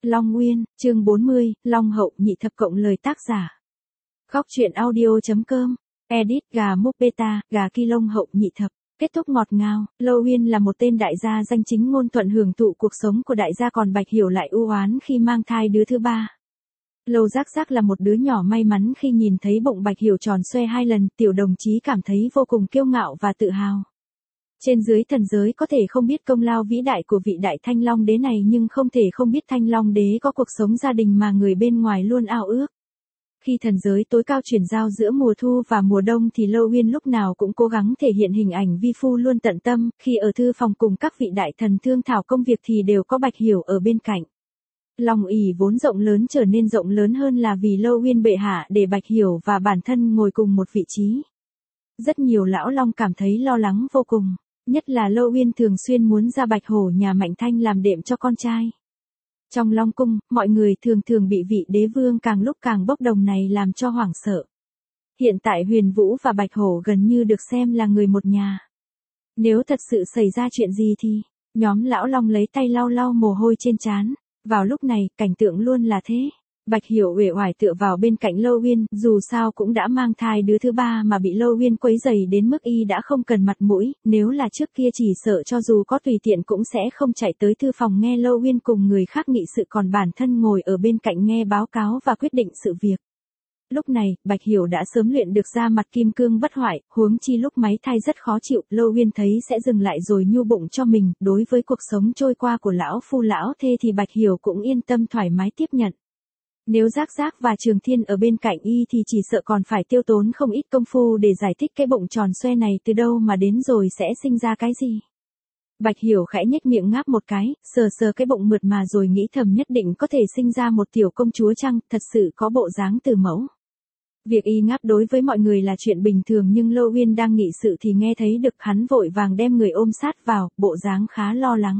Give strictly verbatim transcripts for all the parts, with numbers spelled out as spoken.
Long Nguyên, chương bốn mươi, Long Hậu nhị thập cộng lời tác giả. Khóc truyện audio.com, edit gà múc beta, gà ki Long Hậu nhị thập. Kết thúc ngọt ngào, Lâu Uyên là một tên đại gia danh chính ngôn thuận hưởng thụ cuộc sống của đại gia, còn Bạch Hiểu lại u oán khi mang thai đứa thứ ba. Lâu Giác Giác là một đứa nhỏ may mắn khi nhìn thấy bụng Bạch Hiểu tròn xoe hai lần, tiểu đồng chí cảm thấy vô cùng kiêu ngạo và tự hào. Trên dưới thần giới có thể không biết công lao vĩ đại của vị đại Thanh Long đế này, nhưng không thể không biết Thanh Long đế có cuộc sống gia đình mà người bên ngoài luôn ao ước. Khi thần giới tối cao chuyển giao giữa mùa thu và mùa đông thì Lâu Uyên lúc nào cũng cố gắng thể hiện hình ảnh vi phu luôn tận tâm, khi ở thư phòng cùng các vị đại thần thương thảo công việc thì đều có Bạch Hiểu ở bên cạnh. Lòng ỷ vốn rộng lớn trở nên rộng lớn hơn là vì Lâu Uyên bệ hạ để Bạch Hiểu và bản thân ngồi cùng một vị trí. Rất nhiều lão long cảm thấy lo lắng vô cùng, nhất là Lâu Uyên thường xuyên muốn ra Bạch Hổ nhà Mạnh Thanh làm đệm cho con trai. Trong Long cung, mọi người thường thường bị vị đế vương càng lúc càng bốc đồng này làm cho hoảng sợ. Hiện tại Huyền Vũ và Bạch Hổ gần như được xem là người một nhà. Nếu thật sự xảy ra chuyện gì thì, nhóm lão long lấy tay lau lau mồ hôi trên trán. Vào lúc này, cảnh tượng luôn là thế. Bạch Hiểu uể oải tựa vào bên cạnh Lâu Uyên, dù sao cũng đã mang thai đứa thứ ba mà bị Lâu Uyên quấy rầy đến mức y đã không cần mặt mũi, nếu là trước kia chỉ sợ cho dù có tùy tiện cũng sẽ không chạy tới thư phòng nghe Lâu Uyên cùng người khác nghị sự, còn bản thân ngồi ở bên cạnh nghe báo cáo và quyết định sự việc. Lúc này, Bạch Hiểu đã sớm luyện được ra mặt kim cương bất hoại, huống chi lúc máy thai rất khó chịu, Lâu Uyên thấy sẽ dừng lại rồi nhu bụng cho mình, đối với cuộc sống trôi qua của lão phu lão thê thì Bạch Hiểu cũng yên tâm thoải mái tiếp nhận. Nếu Giác Giác và Trường Thiên ở bên cạnh y thì chỉ sợ còn phải tiêu tốn không ít công phu để giải thích cái bụng tròn xoe này từ đâu mà đến rồi sẽ sinh ra cái gì. Bạch Hiểu khẽ nhếch miệng ngáp một cái, sờ sờ cái bụng mượt mà rồi nghĩ thầm nhất định có thể sinh ra một tiểu công chúa chăng, thật sự có bộ dáng từ mẫu. Việc y ngáp đối với mọi người là chuyện bình thường, nhưng Lâu Uyên đang nghị sự thì nghe thấy được, hắn vội vàng đem người ôm sát vào, bộ dáng khá lo lắng.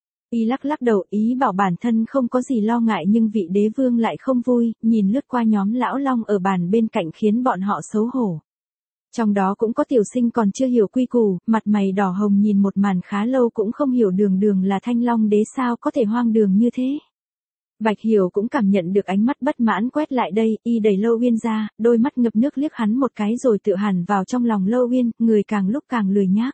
Y lắc lắc đầu, ý bảo bản thân không có gì lo ngại, nhưng vị đế vương lại không vui, nhìn lướt qua nhóm lão long ở bàn bên cạnh khiến bọn họ xấu hổ. Trong đó cũng có tiểu sinh còn chưa hiểu quy củ, mặt mày đỏ hồng nhìn một màn khá lâu cũng không hiểu đường đường là Thanh Long đế sao có thể hoang đường như thế. Bạch Hiểu cũng cảm nhận được ánh mắt bất mãn quét lại đây, y đẩy Lâu Uyên ra, đôi mắt ngập nước liếc hắn một cái rồi tựa hẳn vào trong lòng Lâu Uyên, người càng lúc càng lười nhác.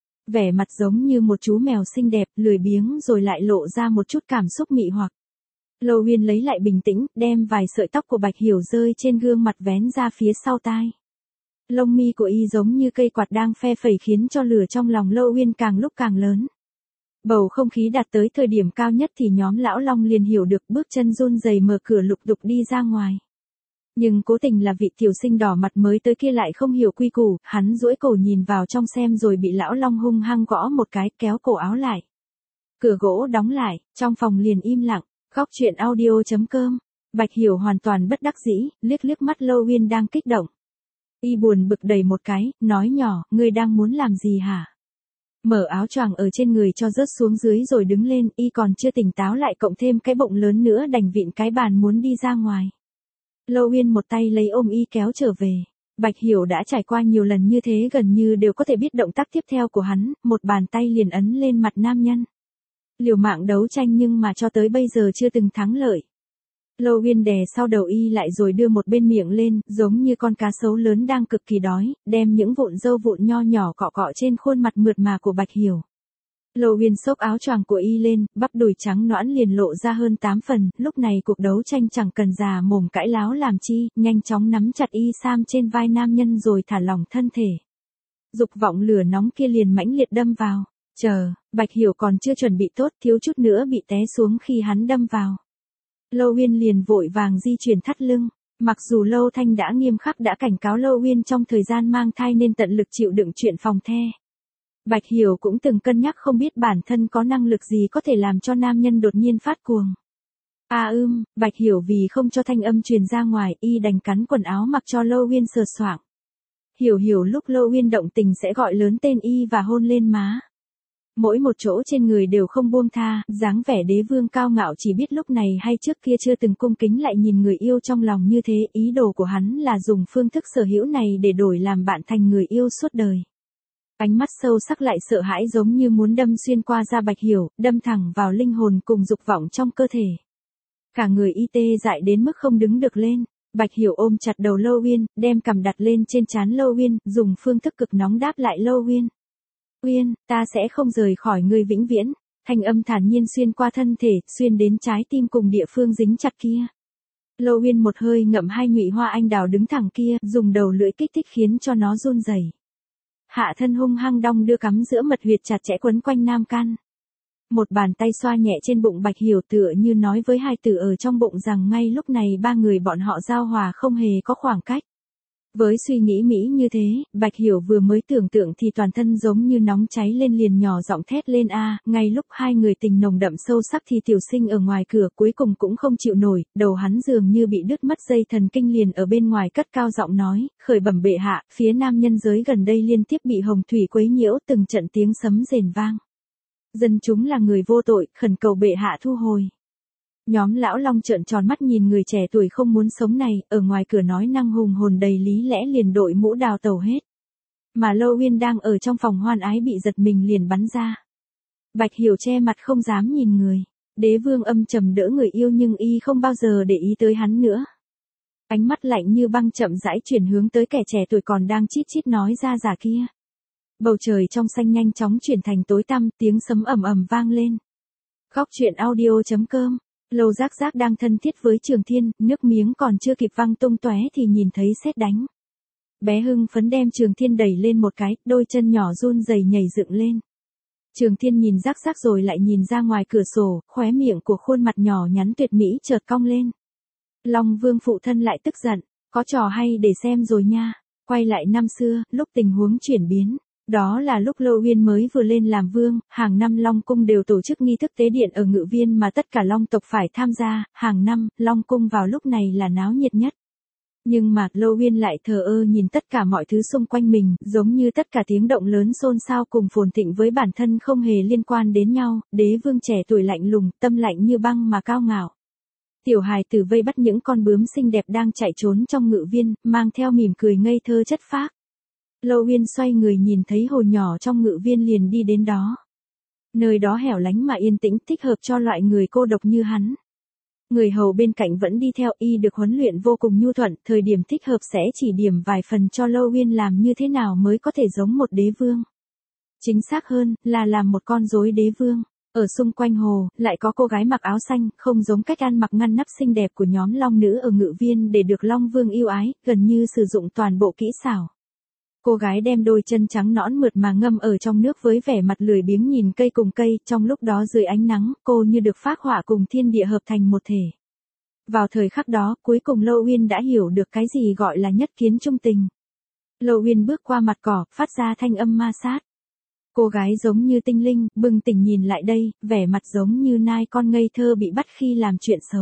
Vẻ mặt giống như một chú mèo xinh đẹp, lười biếng rồi lại lộ ra một chút cảm xúc mị hoặc. Lâu Uyên lấy lại bình tĩnh, đem vài sợi tóc của Bạch Hiểu rơi trên gương mặt vén ra phía sau tai. Lông mi của y giống như cây quạt đang phe phẩy khiến cho lửa trong lòng Lâu Uyên càng lúc càng lớn. Bầu không khí đạt tới thời điểm cao nhất thì nhóm lão long liền hiểu được, bước chân run rẩy mở cửa lục tục đi ra ngoài. Nhưng cố tình là vị tiểu sinh đỏ mặt mới tới kia lại không hiểu quy củ, hắn duỗi cổ nhìn vào trong xem rồi bị lão long hung hăng gõ một cái, kéo cổ áo lại. Cửa gỗ đóng lại, trong phòng liền im lặng. Khóc truyện audio.com, Bạch Hiểu hoàn toàn bất đắc dĩ, liếc liếc mắt Lâu Uyên đang kích động. Y buồn bực đầy một cái, nói nhỏ, ngươi đang muốn làm gì hả? Mở áo choàng ở trên người cho rớt xuống dưới rồi đứng lên, y còn chưa tỉnh táo lại cộng thêm cái bụng lớn nữa đành vịn cái bàn muốn đi ra ngoài. Lâu Uyên một tay lấy ôm y kéo trở về. Bạch Hiểu đã trải qua nhiều lần như thế gần như đều có thể biết động tác tiếp theo của hắn, một bàn tay liền ấn lên mặt nam nhân. Liều mạng đấu tranh nhưng mà cho tới bây giờ chưa từng thắng lợi. Lâu Uyên đè sau đầu y lại rồi đưa một bên miệng lên, giống như con cá sấu lớn đang cực kỳ đói, đem những vụn râu vụn nho nhỏ cọ cọ trên khuôn mặt mượt mà của Bạch Hiểu. Lâu Uyên xốc áo choàng của y lên, bắp đùi trắng nõn liền lộ ra hơn tám phần, lúc này cuộc đấu tranh chẳng cần già mồm cãi láo làm chi, nhanh chóng nắm chặt y sam trên vai nam nhân rồi thả lỏng thân thể. Dục vọng lửa nóng kia liền mãnh liệt đâm vào. Chờ, Bạch Hiểu còn chưa chuẩn bị tốt, thiếu chút nữa bị té xuống khi hắn đâm vào. Lâu Uyên liền vội vàng di chuyển thắt lưng. Mặc dù Lâu Thanh đã nghiêm khắc đã cảnh cáo Lâu Uyên trong thời gian mang thai nên tận lực chịu đựng chuyện phòng the. Bạch Hiểu cũng từng cân nhắc không biết bản thân có năng lực gì có thể làm cho nam nhân đột nhiên phát cuồng. À ưm, Bạch Hiểu vì không cho thanh âm truyền ra ngoài, y đành cắn quần áo mặc cho Lâu Uyên sờ soạng. Hiểu hiểu lúc Lâu Uyên động tình sẽ gọi lớn tên y và hôn lên má. Mỗi một chỗ trên người đều không buông tha, dáng vẻ đế vương cao ngạo chỉ biết lúc này hay trước kia chưa từng cung kính lại nhìn người yêu trong lòng như thế, ý đồ của hắn là dùng phương thức sở hữu này để đổi làm bạn thành người yêu suốt đời. Ánh mắt sâu sắc lại sợ hãi giống như muốn đâm xuyên qua da Bạch Hiểu, đâm thẳng vào linh hồn cùng dục vọng trong cơ thể. cả người y tê dại đến mức không đứng được lên. Bạch Hiểu ôm chặt đầu Lâu Uyên, đem cằm đặt lên trên trán Lâu Uyên, dùng phương thức cực nóng đáp lại Lâu Uyên. Uyên, ta sẽ không rời khỏi ngươi vĩnh viễn. Thanh âm thản nhiên xuyên qua thân thể, xuyên đến trái tim cùng địa phương dính chặt kia. Lâu Uyên một hơi ngậm hai nhụy hoa anh đào đứng thẳng kia, dùng đầu lưỡi kích thích khiến cho nó run rẩy. Hạ thân hung hăng đong đưa cắm giữa mật huyệt chặt chẽ quấn quanh nam can. Một bàn tay xoa nhẹ trên bụng Bạch Hiểu tựa như nói với hai tử ở trong bụng rằng ngay lúc này ba người bọn họ giao hòa không hề có khoảng cách. Với suy nghĩ mỹ như thế, Bạch Hiểu vừa mới tưởng tượng thì toàn thân giống như nóng cháy lên, liền nhỏ giọng thét lên a. Ngay lúc hai người tình nồng đậm sâu sắc thì Tiểu Sinh ở ngoài cửa cuối cùng cũng không chịu nổi, đầu hắn dường như bị đứt mất dây thần kinh, liền ở bên ngoài cất cao giọng nói, khởi bẩm bệ hạ, phía nam nhân giới gần đây liên tiếp bị hồng thủy quấy nhiễu, từng trận tiếng sấm rền vang. Dân chúng là người vô tội, khẩn cầu bệ hạ thu hồi. Nhóm lão long trợn tròn mắt nhìn người trẻ tuổi không muốn sống này, ở ngoài cửa nói năng hùng hồn đầy lý lẽ liền đội mũ đào tẩu hết. Mà Lâu Uyên đang ở trong phòng hoan ái bị giật mình liền bắn ra. Bạch Hiểu che mặt không dám nhìn người. Đế vương âm trầm đỡ người yêu nhưng y không bao giờ để ý tới hắn nữa. Ánh mắt lạnh như băng chậm rãi chuyển hướng tới kẻ trẻ tuổi còn đang chít chít nói ra giả kia. Bầu trời trong xanh nhanh chóng chuyển thành tối tăm, tiếng sấm ầm ầm vang lên. Góc truyện audio chấm com. Lâu Giác Giác đang thân thiết với Trường Thiên, nước miếng còn chưa kịp văng tung tóe thì nhìn thấy sét đánh. Bé hưng phấn đem Trường Thiên đẩy lên một cái, đôi chân nhỏ run rẩy nhảy dựng lên. Trường Thiên nhìn Giác Giác rồi lại nhìn ra ngoài cửa sổ, khóe miệng của khuôn mặt nhỏ nhắn tuyệt mỹ chợt cong lên. Long Vương phụ thân lại tức giận, có trò hay để xem rồi nha. Quay lại năm xưa, lúc tình huống chuyển biến. Đó là lúc Lâu Uyên mới vừa lên làm vương, hàng năm Long Cung đều tổ chức nghi thức tế điện ở Ngự Viên mà tất cả Long tộc phải tham gia, hàng năm, Long Cung vào lúc này là náo nhiệt nhất. Nhưng mà, Lâu Uyên lại thờ ơ nhìn tất cả mọi thứ xung quanh mình, giống như tất cả tiếng động lớn xôn xao cùng phồn thịnh với bản thân không hề liên quan đến nhau, đế vương trẻ tuổi lạnh lùng, tâm lạnh như băng mà cao ngạo. Tiểu hài tử vây bắt những con bướm xinh đẹp đang chạy trốn trong Ngự Viên, mang theo mỉm cười ngây thơ chất phác. Lâu Uyên xoay người nhìn thấy hồ nhỏ trong Ngự Viên liền đi đến đó. Nơi đó hẻo lánh mà yên tĩnh, thích hợp cho loại người cô độc như hắn. Người hầu bên cạnh vẫn đi theo, y được huấn luyện vô cùng nhu thuận, thời điểm thích hợp sẽ chỉ điểm vài phần cho Lâu Uyên làm như thế nào mới có thể giống một đế vương. Chính xác hơn, là làm một con rối đế vương. Ở xung quanh hồ, lại có cô gái mặc áo xanh, không giống cách ăn mặc ngăn nắp xinh đẹp của nhóm long nữ ở Ngự Viên để được Long Vương yêu ái, gần như sử dụng toàn bộ kỹ xảo. Cô gái đem đôi chân trắng nõn mượt mà ngâm ở trong nước với vẻ mặt lười biếng nhìn cây cùng cây, trong lúc đó dưới ánh nắng, cô như được phác họa cùng thiên địa hợp thành một thể. Vào thời khắc đó, cuối cùng Lâu Uyên đã hiểu được cái gì gọi là nhất kiến trung tình. Lâu Uyên bước qua mặt cỏ, phát ra thanh âm ma sát. Cô gái giống như tinh linh, bừng tỉnh nhìn lại đây, vẻ mặt giống như nai con ngây thơ bị bắt khi làm chuyện xấu.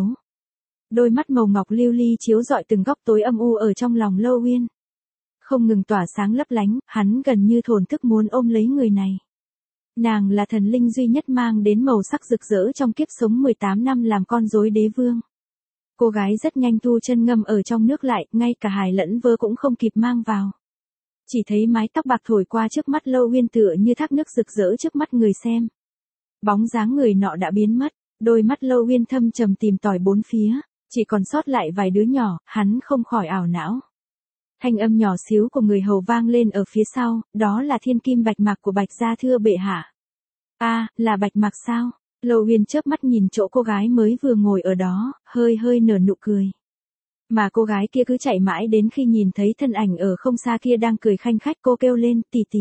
Đôi mắt màu ngọc lưu ly chiếu rọi từng góc tối âm u ở trong lòng Lâu Uyên. Không ngừng tỏa sáng lấp lánh, hắn gần như thổn thức muốn ôm lấy người này. Nàng là thần linh duy nhất mang đến màu sắc rực rỡ trong kiếp sống mười tám năm làm con rối đế vương. Cô gái rất nhanh thu chân ngâm ở trong nước lại, ngay cả hài lẫn vơ cũng không kịp mang vào. Chỉ thấy mái tóc bạc thổi qua trước mắt Lâu Uyên tựa như thác nước rực rỡ trước mắt người xem. Bóng dáng người nọ đã biến mất, đôi mắt Lâu Uyên thâm trầm tìm tòi bốn phía, chỉ còn sót lại vài đứa nhỏ, hắn không khỏi ảo não. Thanh âm nhỏ xíu của người hầu vang lên ở phía sau, đó là thiên kim bạch mạc của Bạch gia thưa bệ hạ. A, à, là bạch mạc sao? Lâu Uyên chớp mắt nhìn chỗ cô gái mới vừa ngồi ở đó, hơi hơi nở nụ cười. Mà cô gái kia cứ chạy mãi đến khi nhìn thấy thân ảnh ở không xa kia đang cười khanh khách, cô kêu lên, tỷ tỷ.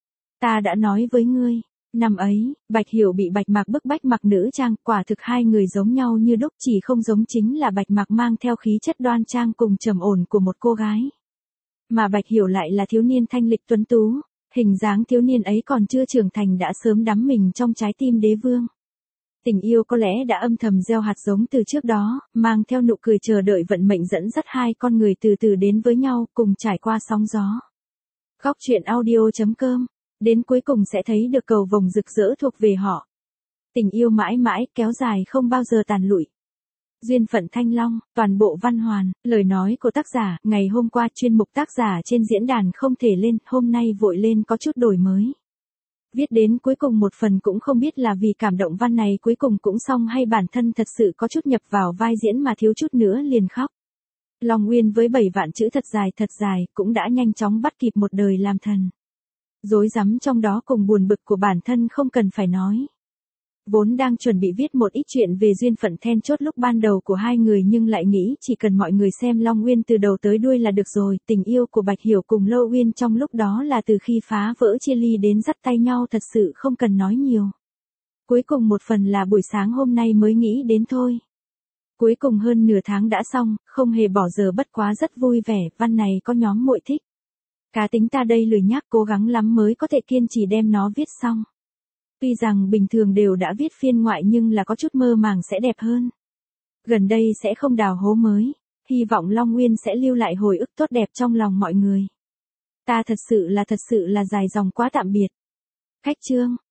Ta đã nói với ngươi, năm ấy, Bạch Hiểu bị Bạch Mạc bức bách mặc nữ trang, quả thực hai người giống nhau như đúc, chỉ không giống chính là Bạch Mạc mang theo khí chất đoan trang cùng trầm ổn của một cô gái. Mà Bạch Hiểu lại là thiếu niên thanh lịch tuấn tú, hình dáng thiếu niên ấy còn chưa trưởng thành đã sớm đắm mình trong trái tim đế vương. Tình yêu có lẽ đã âm thầm gieo hạt giống từ trước đó, mang theo nụ cười chờ đợi vận mệnh dẫn dắt hai con người từ từ đến với nhau, cùng trải qua sóng gió. Góc truyện audio chấm com, đến cuối cùng sẽ thấy được cầu vồng rực rỡ thuộc về họ. Tình yêu mãi mãi, kéo dài không bao giờ tàn lụi. Duyên phận thanh long, toàn bộ văn hoàn, lời nói của tác giả, ngày hôm qua chuyên mục tác giả trên diễn đàn không thể lên, hôm nay vội lên có chút đổi mới. Viết đến cuối cùng một phần cũng không biết là vì cảm động văn này cuối cùng cũng xong hay bản thân thật sự có chút nhập vào vai diễn mà thiếu chút nữa liền khóc. Long Uyên với bảy vạn chữ thật dài thật dài cũng đã nhanh chóng bắt kịp một đời làm thần. Rối rắm trong đó cùng buồn bực của bản thân không cần phải nói. Vốn đang chuẩn bị viết một ít chuyện về duyên phận then chốt lúc ban đầu của hai người nhưng lại nghĩ chỉ cần mọi người xem Long Uyên từ đầu tới đuôi là được rồi. Tình yêu của Bạch Hiểu cùng Lô Uyên trong lúc đó là từ khi phá vỡ chia ly đến dắt tay nhau thật sự không cần nói nhiều. Cuối cùng một phần là buổi sáng hôm nay mới nghĩ đến thôi. Cuối cùng hơn nửa tháng đã xong, không hề bỏ giờ bất quá rất vui vẻ, văn này có nhóm muội thích. Cá tính ta đây lười nhác cố gắng lắm mới có thể kiên trì đem nó viết xong. Tuy rằng bình thường đều đã viết phiên ngoại nhưng là có chút mơ màng sẽ đẹp hơn. Gần đây sẽ không đào hố mới, hy vọng Long Uyên sẽ lưu lại hồi ức tốt đẹp trong lòng mọi người. Ta thật sự là thật sự là dài dòng quá tạm biệt. Cách chương